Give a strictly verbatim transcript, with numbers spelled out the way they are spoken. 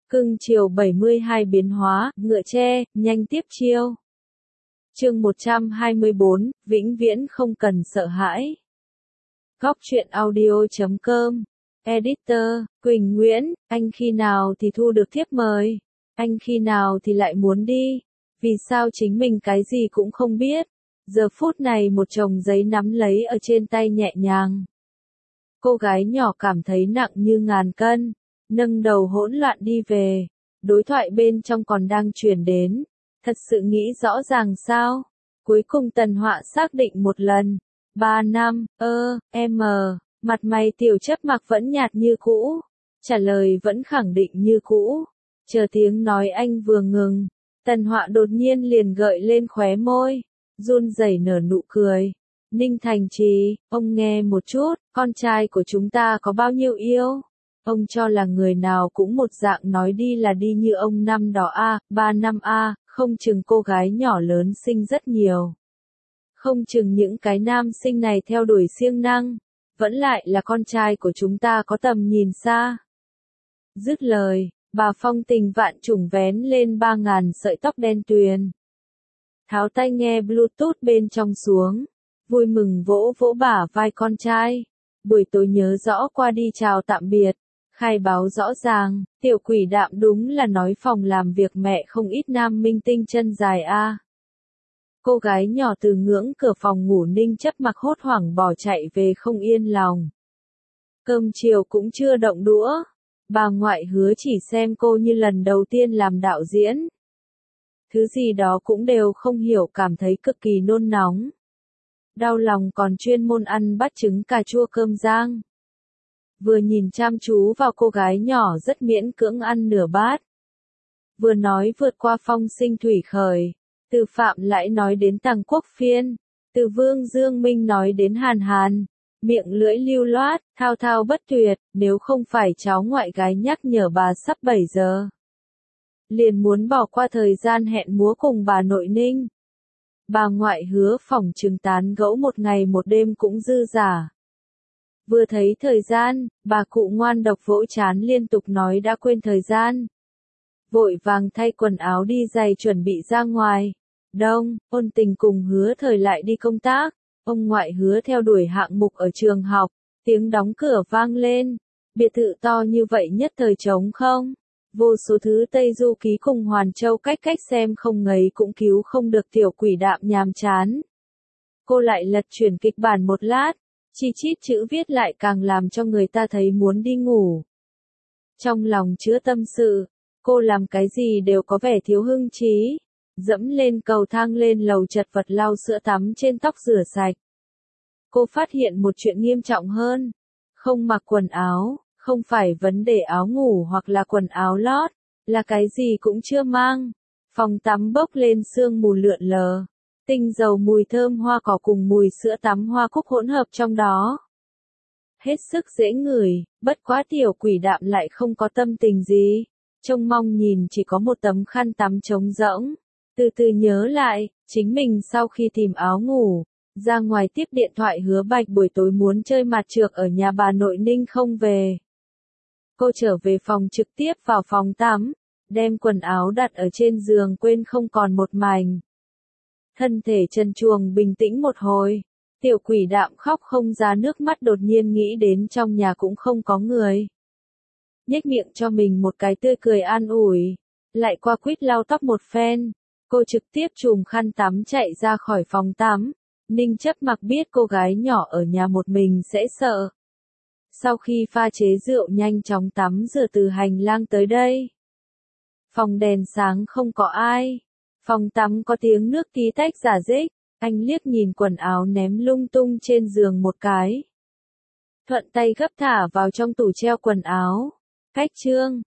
Cưng chiều bảy mươi hai biến hóa, ngựa tre, nhanh tiếp chiêu. Chương một trăm hai mươi bốn, vĩnh viễn không cần sợ hãi. Góc truyện audio chấm com. Editor, Quỳnh Nguyễn, anh khi nào thì thu được thiếp mời? Anh khi nào thì lại muốn đi? Vì sao chính mình cái gì cũng không biết? Giờ phút này một chồng giấy nắm lấy ở trên tay nhẹ nhàng. Cô gái nhỏ cảm thấy nặng như ngàn cân, nâng đầu hỗn loạn đi về. Đối thoại bên trong còn đang truyền đến. Thật sự nghĩ rõ ràng sao? Cuối cùng Tần Họa xác định một lần. Ba năm, ơ, em, mặt mày tiểu chấp mặc vẫn nhạt như cũ. Trả lời vẫn khẳng định như cũ. Chờ tiếng nói anh vừa ngừng. Tần Họa đột nhiên liền gợi lên khóe môi. Run rẩy nở nụ cười. Ninh Thành Trì, ông nghe một chút, con trai của chúng ta có bao nhiêu yêu? Ông cho là người nào cũng một dạng nói đi là đi như ông năm đó a, ba năm a, không chừng cô gái nhỏ lớn sinh rất nhiều. Không chừng những cái nam sinh này theo đuổi siêng năng, vẫn lại là con trai của chúng ta có tầm nhìn xa. Dứt lời, bà phong tình vạn trùng vén lên ba ngàn sợi tóc đen tuyền. Tháo tai nghe Bluetooth bên trong xuống, vui mừng vỗ vỗ bả vai con trai. Buổi tối nhớ rõ qua đi chào tạm biệt. Khai báo rõ ràng, tiểu quỷ đạm đúng là nói phòng làm việc mẹ không ít nam minh tinh chân dài a. Cô gái nhỏ từ ngưỡng cửa phòng ngủ Ninh chấp mặc hốt hoảng bỏ chạy về không yên lòng. Cơm chiều cũng chưa động đũa. Bà ngoại Hứa chỉ xem cô như lần đầu tiên làm đạo diễn. Thứ gì đó cũng đều không hiểu, cảm thấy cực kỳ nôn nóng. Đau lòng còn chuyên môn ăn bát trứng cà chua cơm rang. Vừa nhìn chăm chú vào cô gái nhỏ rất miễn cưỡng ăn nửa bát. Vừa nói vượt qua phong sinh thủy khởi. Từ Phạm Lãi nói đến Tằng Quốc Phiên. Từ Vương Dương Minh nói đến Hàn Hàn. Miệng lưỡi lưu loát, thao thao bất tuyệt, nếu không phải cháu ngoại gái nhắc nhở bà sắp bảy giờ. Liền muốn bỏ qua thời gian hẹn múa cùng bà nội Ninh. Bà ngoại Hứa phỏng chừng tán gẫu một ngày một đêm cũng dư giả. Vừa thấy thời gian, bà cụ ngoan độc vỗ chán liên tục nói đã quên thời gian. Vội vàng thay quần áo đi giày chuẩn bị ra ngoài. Đông, Ôn Tình cùng Hứa Thời lại đi công tác. Ông ngoại Hứa theo đuổi hạng mục ở trường học. Tiếng đóng cửa vang lên. Biệt thự to như vậy nhất thời trống không? Vô số thứ Tây Du Ký cùng Hoàn Châu cách cách xem không ngấy cũng cứu không được tiểu quỷ đạm nhàm chán. Cô lại lật chuyển kịch bản một lát. Chi chít chữ viết lại càng làm cho người ta thấy muốn đi ngủ. Trong lòng chứa tâm sự, cô làm cái gì đều có vẻ thiếu hưng trí. Dẫm lên cầu thang lên lầu chật vật lau sữa tắm trên tóc rửa sạch. Cô phát hiện một chuyện nghiêm trọng hơn. Không mặc quần áo, không phải vấn đề áo ngủ hoặc là quần áo lót, là cái gì cũng chưa mang. Phòng tắm bốc lên sương mù lượn lờ. Tinh dầu mùi thơm hoa cỏ cùng mùi sữa tắm hoa cúc hỗn hợp trong đó. Hết sức dễ ngửi, bất quá tiểu quỷ đạm lại không có tâm tình gì. Trông mong nhìn chỉ có một tấm khăn tắm trống rỗng. Từ từ nhớ lại, chính mình sau khi tìm áo ngủ, ra ngoài tiếp điện thoại Hứa Bạch buổi tối muốn chơi mặt trược ở nhà bà nội Ninh không về. Cô trở về phòng trực tiếp vào phòng tắm, đem quần áo đặt ở trên giường quên không còn một mảnh. Thân thể trần truồng bình tĩnh một hồi, tiểu quỷ đạm khóc không ra nước mắt đột nhiên nghĩ đến trong nhà cũng không có người. Nhếch miệng cho mình một cái tươi cười an ủi, lại qua quýt lau tóc một phen, cô trực tiếp chùm khăn tắm chạy ra khỏi phòng tắm. Ninh chấp mặc biết cô gái nhỏ ở nhà một mình sẽ sợ. Sau khi pha chế rượu nhanh chóng tắm rửa từ hành lang tới đây. Phòng đèn sáng không có ai. Phòng tắm có tiếng nước tí tách rả rích, anh liếc nhìn quần áo ném lung tung trên giường một cái. Thuận tay gấp thả vào trong tủ treo quần áo. Cách chương,